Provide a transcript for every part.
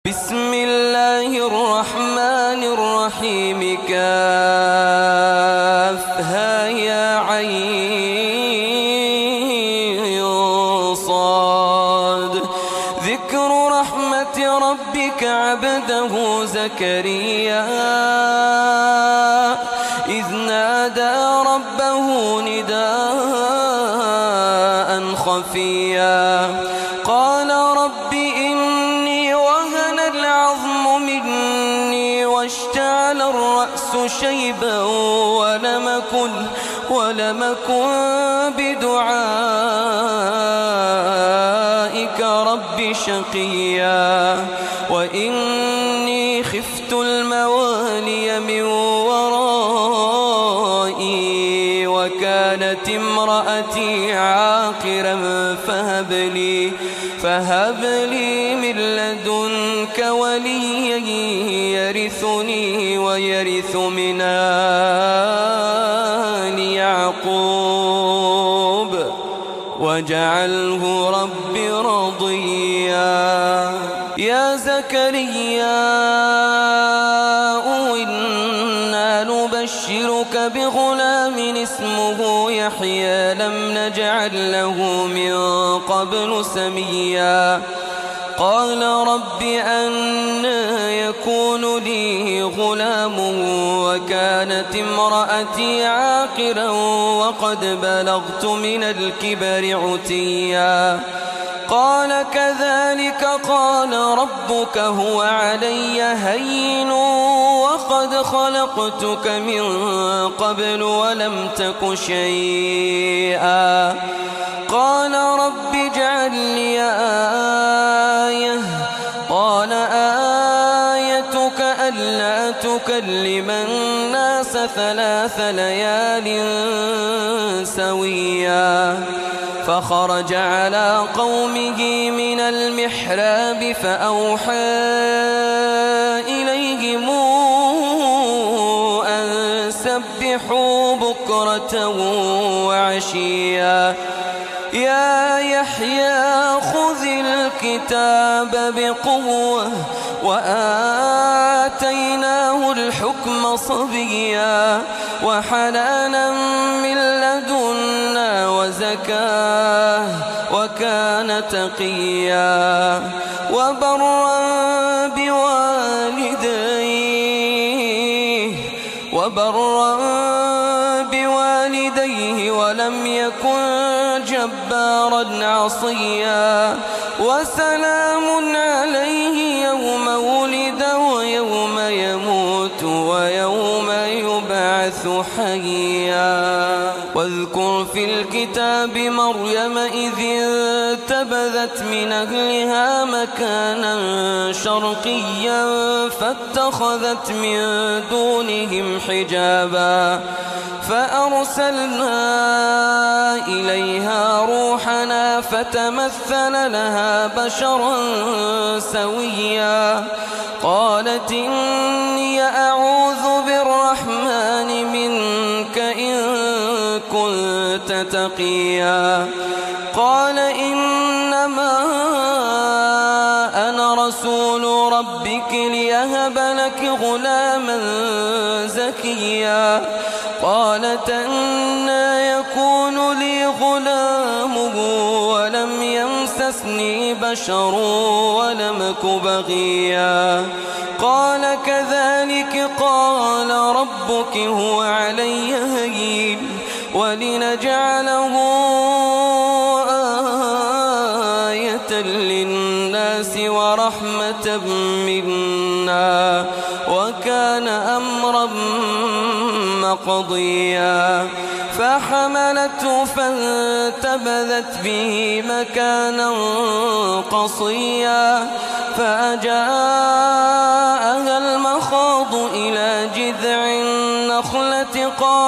بسم الله الرحمن الرحيم كافها يا عين صاد ذكر رحمة ربك عبده زكريا إذ نادى ربه نداء خفيا قال رب إني وهن العظم مني واشتعل الرأس شيبا ولم أكن بدعائك رب شقيا وإني خفت الموالي من ورائي وكانت امرأتي عاقرا فهب لي من لدنك وليا يرثني ويرث من آل يعقوب واجعله رب رضيا يا زكريا إنا نبشرك بغلام اسمه يحيى لم نجعل له من قبل سميا قال رب أنى يكون لي غلام وكانت امرأتي عاقرا وقد بلغت من الكبر عتيا قال كذلك قال ربك هو علي هين وقد خلقتك من قبل ولم تك شيئا قال رب اجعل لي آية قال آيتك ألا تكلم الناس 3 ليال سويا فخرج على قومه من المحراب فأوحى إليهم أن سبحوا بكرة وعشيا يا يحيى خذ الكتاب بقوة وآتيناه الحكم صبيا وحنانا من لدنا وزكاة وكان تقيا وبرا بوالديه ولم يكن جبارا عصيا وسلام عليه يوم ولد ويوم يموت ويوم يبعث حيا واذكر في الكتاب مريم إذ انتبذت من أهلها مكانا شرقيا فاتخذت من دونهم حجابا فأرسلنا إليها روحنا فتمثل لها بشرا سويا قالت إني أعوذ بالرحمن منك إن كنت تقيا قال إنما أنا رسول ربك ليهب لك غلاما زكيا قالت أنى يكون لي غلام ولم يمسسني بشر ولم أك بغيا قال كذلك قال ربك هو علي هين ولنجعله آية للناس ورحمة منا وكان أمرا مقضيا فحملته فانتبذت به مكانا قصيا فأجاءها المخاض إلى جذع النخلة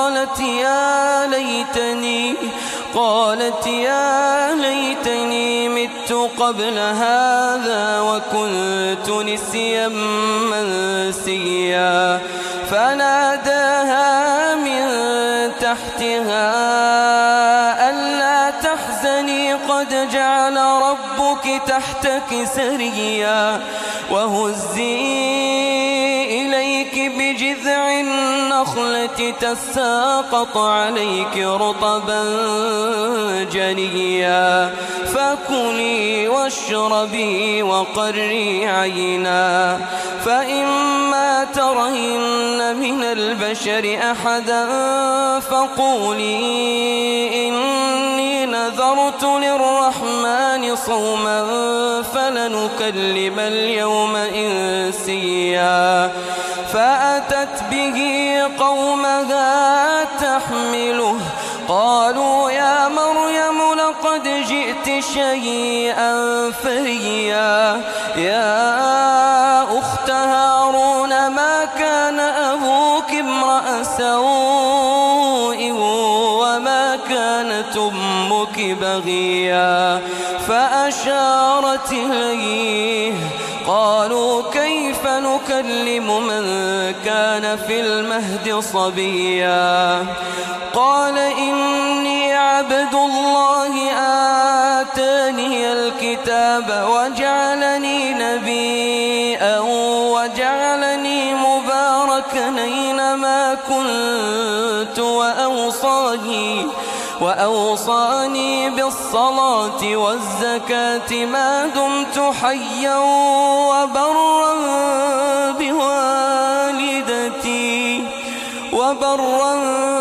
قالت يا ليتني مت قبل هذا وكنت نسيا منسيا فناداها من تحتها ألا تحزني قد جعل ربك تحتك سريا وهزي إليك بجذع النخلة تساقط عليك رطبا جنيا فكلي واشربي وقري عينا فإما ترين من البشر أحدا فقولي إني نذرت للرحمن صوما فلنكلم اليوم إنسيا فأتت به قومها تحمله قالوا يا مريم لقد جئت شيئا فريا يا أخت هارون ما كان أبوك امرأ سوء وما كانت أمك بغيا فأشارت إليه قالوا كيف نكلم من كان في المهد صبيا قال إني عبد الله آتاني الكتاب وجعلني نبيا وجعلني مباركا أينما كنت وأوصاني بالصلاة والزكاة ما دمت حيا وبرا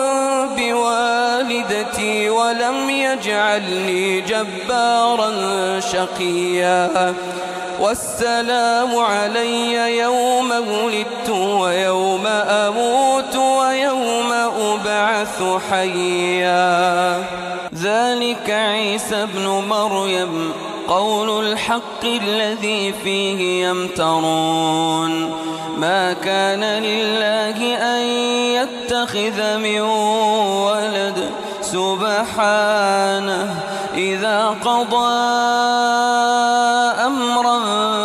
بوالدتي ولم يجعلني جبارا شقيا والسلام علي يوم ولدت ويوم أموت ويوم أبعث حيا ذلك عيسى ابن مريم قول الحق الذي فيه يمترون ما كان لله أن يتخذ من ولد سبحانه إذا قضى أمرا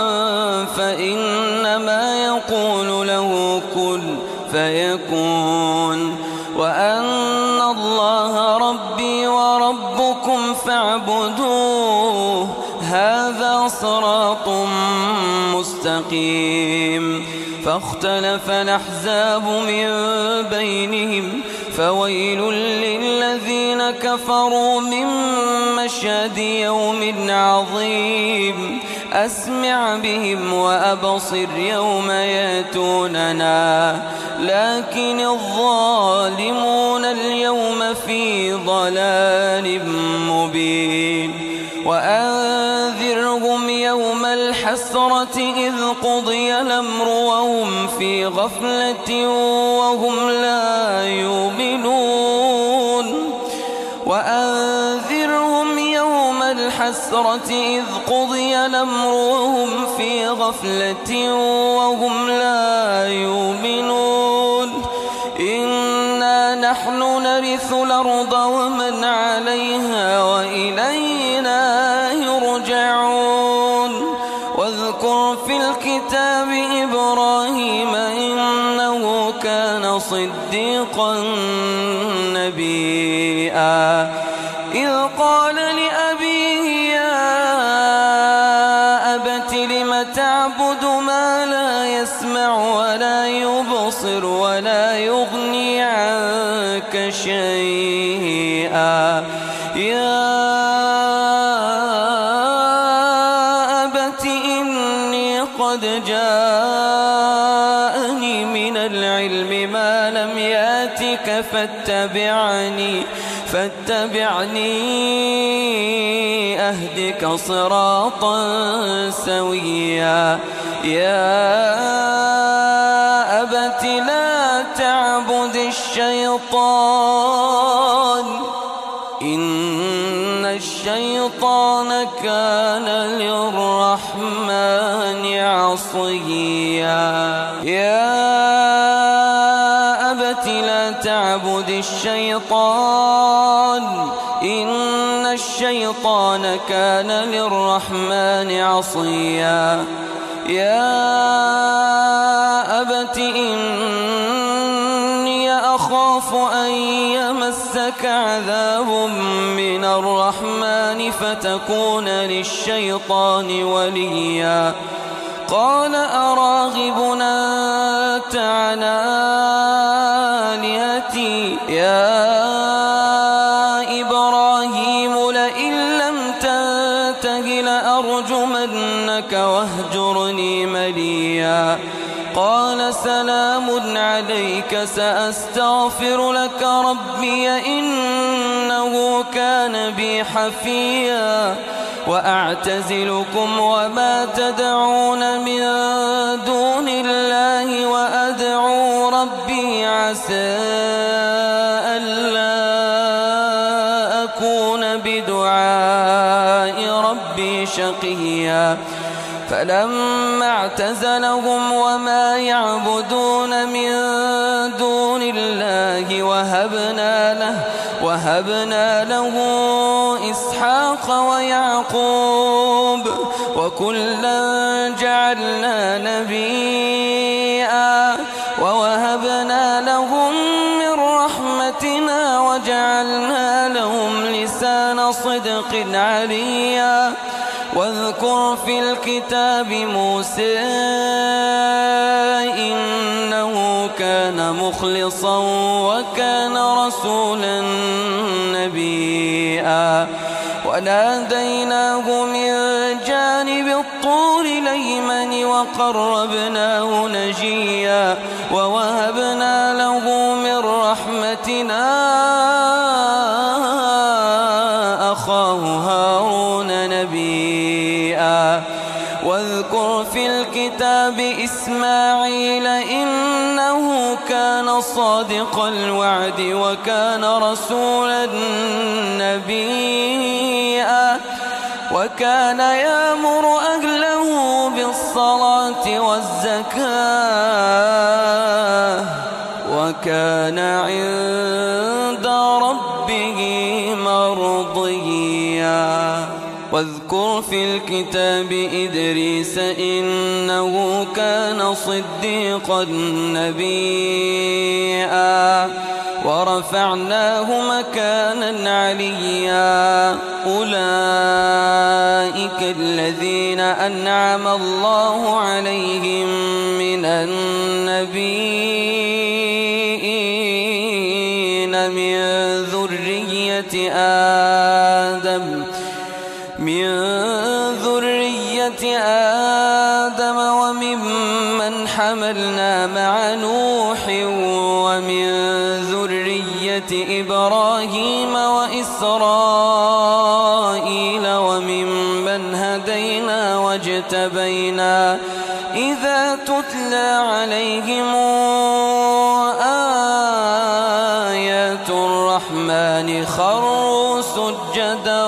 فإنما يقول له كن فيكون وأن الله ربي وربكم فاعبدوه هذا صراط مستقيم فاختلف الأحزاب من بينهم فويل للذين كفروا من مشهد يوم عظيم أسمع بهم وأبصر يوم يأتوننا لكن الظالمون اليوم في ضلال مبين وأنذرهم يوم الحسرة إذ قضي الأمر وهم في غفلة وهم لا يؤمنون وأنذرهم يوم الحسرة إذ قضي الأمر وهم في غفلة وهم لا يؤمنون إنا نحن نرث الأرض ومن عليها وإلينا يرجعون واذكر في الكتاب إبراهيم إنه كان صديقا نبيا إذ قال لأبيه يا أبت لم تعبد ما لا يسمع ولا يبصر ولا يغني عنك شيئا يا أبت إني قد جاءني من العلم ما لم يأتك فاتبعني أهدك صراطا سويا يا أبت لا تعبد الشيطان إن الشيطان كان للرحمن عصيا يا أبت لا تعبد الشيطان إن الشيطان كان للرحمن عصيا يا أبت إني أخاف أن يمسك عذاب من الرحمن فتكون للشيطان وليا قال أراغب أنت عن آلهتي يا إبراهيم لئن لم تنته لأرجمنك واهجرني مليا قال سلام عليك سأستغفر لك ربي إنه كان بي حفيا وأعتزلكم وما تدعون من دون الله وأدعو ربي عسى ألا أكون بدعاء ربي شقيا فلما اعتزلهم وما يعبدون من دون الله وهبنا له إسحاق ويعقوب وكلا جعلنا نبيا ووهبنا لهم من رحمتنا وجعلنا لهم لسان صدق عليا واذكر في الكتاب موسى إنه كان مخلصا وكان رسولا نبيا وناديناه من جانب الطور الأيمن وقربناه نجيا ووهبنا له من رحمتنا أخاه هارون نبيا واذكر في الكتاب إسماعيل إنه كان صادق الوعد وكان رسولا نبيا وكان يأمر أهله بالصلاة والزكاة وكان عند ربه مرضيا واذكر في الكتاب إدريس إنه كان صديقا نبيا ورفعناه مكانا عليا أولئك الذين أنعم الله عليهم من النبيين من ذرية آدم وممن حملنا مع نوح ومن ذرية إبراهيم وإسرائيل وممن هدينا واجتبينا إذا تتلى عليهم آيات الرحمن خروا سجدا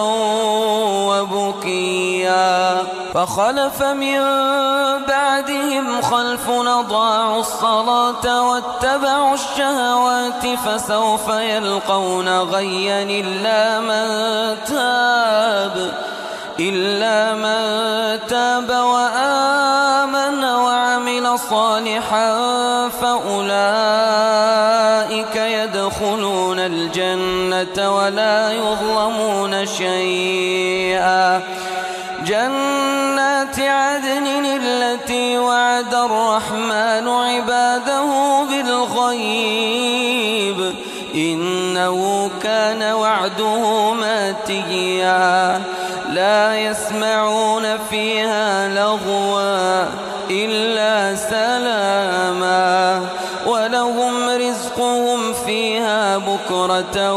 وبكيا فخلف من بعدهم خلف أضاعوا الصلاة واتبعوا الشهوات فسوف يلقون غيا إلا من تاب وآمن وعمل صالحا فأولئك يدخلون الجنة ولا يظلمون شيئا جنات عدن التي وعد الرحمن عباده بالغيب إنه كان وعده ماتيا لا يسمعون فيها لغوا إلا سلاما ولهم رزقهم فيها بكرة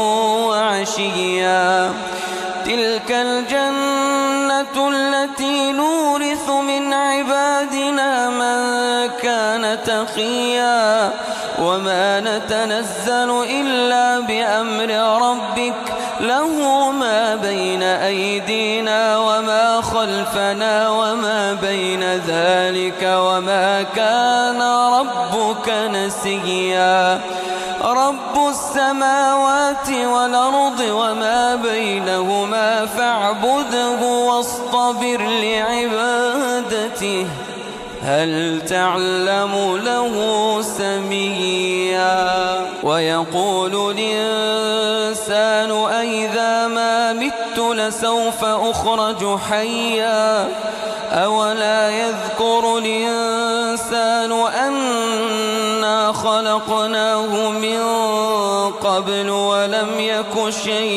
وعشيا تلك الجنة التي نورث من عبادنا من كان تقيا وما نتنزل إلا بأمر ربك له ما بين أيدينا وما خلفنا وما بين ذلك وما كان ربك نسيا رب السماوات والأرض وما بينهما فاعبده واصطبر لعبادته هل تعلم له سميا ويقول الإنسان أإذا ما مت فسوف أخرج حيا أولا يذكر الإنسان أنا خلقناه من قبل ولم يك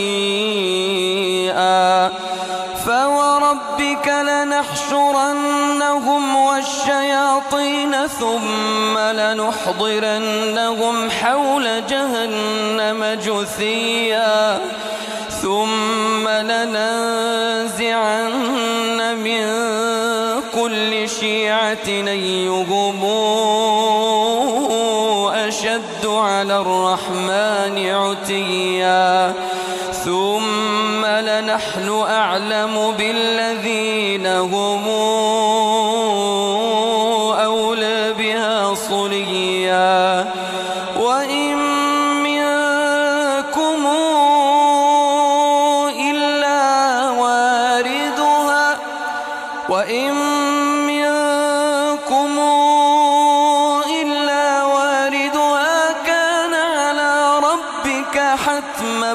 شيئا فوربك لنحشرنهم والشياطين ثم لنحضرنهم حول جهنم جثيا ثم لننزعن من كل شيعة أيهم أشد على الرحمن عتيا ثم لنحن أعلم بالذين هم أولى بها صليا وإن منكم إلا واردها كان على ربك حتما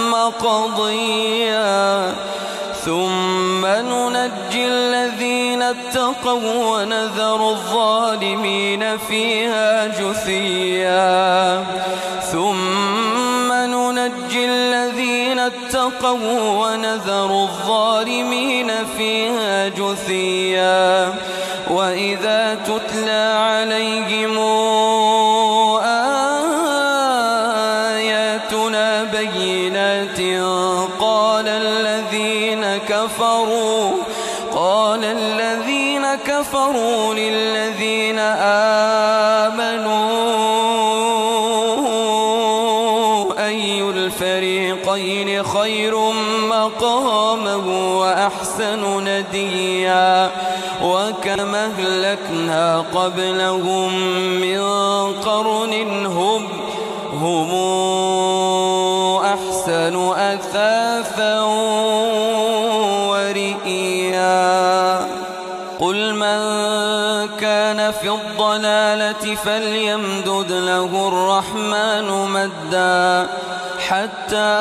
مقضيا ثم ننجي الذين اتقوا ونذر الظالمين فيها جثيا ثم ننجي الذين اتقوا ونذر الظالمين فيها جثيا وإذا تتلى عليهم آياتنا بينات قال الذين كفروا للذين آمنوا أي الفريقين خير مقاما وأحسن نديا وكم أهلكنا قبلهم من قرن هم أحسن أثاثا ورئيا قل من كان في الضلالة فليمدد له الرحمن مدا حتى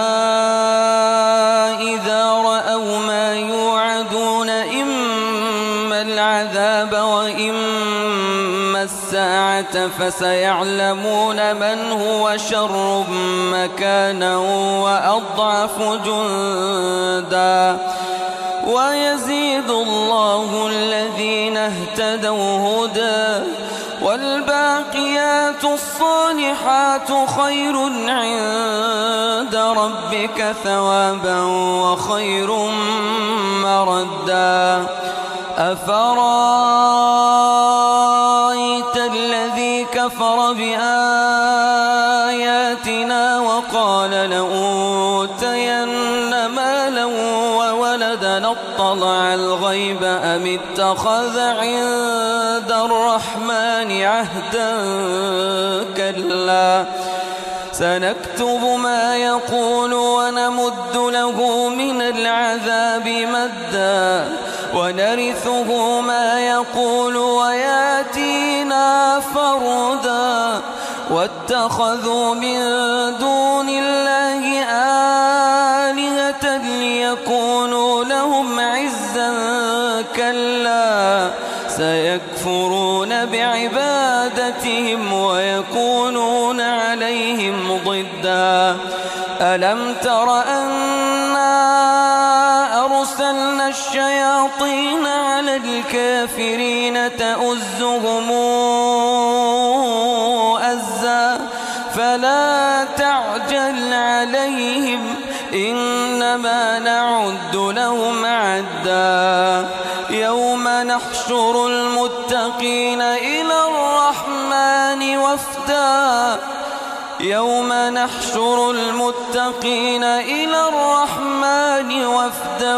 إذا رأوا ما يوعدون إما العذاب وإما الساعة فسيعلمون من هو شر مكانا وأضعف جندا ويزيد الله الذين اهتدوا هدى والباقيات الصالحات خير عند ربك ثوابا وخير مردا أفرأيت الذي كفر بآياتنا وقال لأوتين مالا وولدا اطلع الغيب أم اتخذ عند الرحمن عهدا كلا سنكتب ما يقول ونمد له من العذاب مدا ونرثه ما يقول وياتينا فردا واتخذوا من دون الله آلهة ليكونوا لهم عزا كلا سيكفرون بعبادتهم ويكونون عليهم ضدا ألم تر أنا أرسلنا الشياطين على الكافرين تؤزهم أزا فلا تعجل عليهم إنما نعد لهم عدا يوم نحشر المتقين إلى الرحمن وفدا يوم نحشر المتقين إلى الرحمن وفدا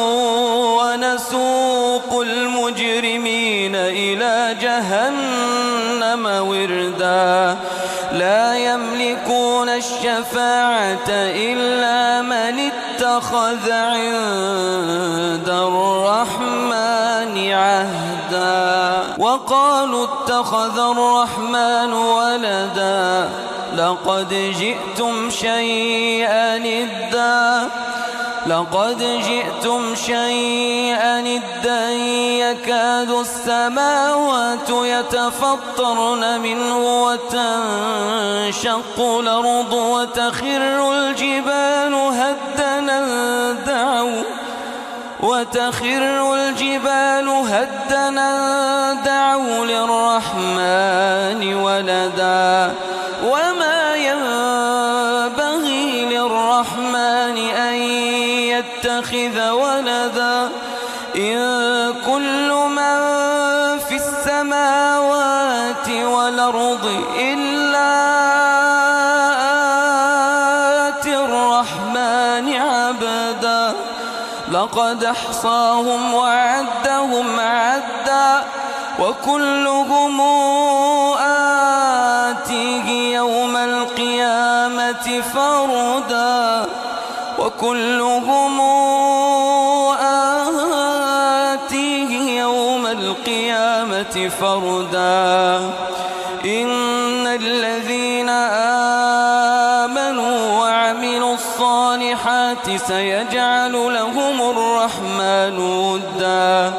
ونسوق المجرمين إلى جهنم وردا لا يملكون الشفاعة إلا من اتخذ عند الرحمن عهدا وقالوا اتخذ الرحمن ولدا لقد جئتم شيئا إدا لقد جئتم شيئا إدا يكاد السماوات يتفطرن منه وتنشق الأرض وتخر الجبال هدنا دعوا للرحمن ولدا وما ينبغي للرحمن أن يتخذ ولدا إن كل من في السماوات والأرض إلا آتي الرحمن عبدا لقد أحصاهم وعدهم عدا وكلهم آتيه يوم القيامة فردا إن الذين آمنوا وعملوا الصالحات سيجعل لهم الرحمن ودا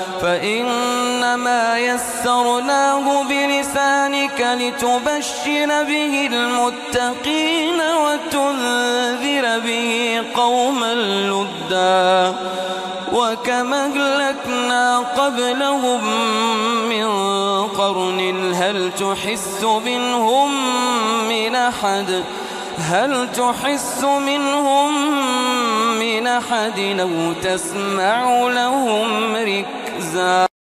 فإنما يسرناه بلسانك لتبشر به المتقين وتنذر به قوما لدا وكما أهلكنا قبلهم من قرن هل تحس منهم من أحد أو تسمع لهم ركزا.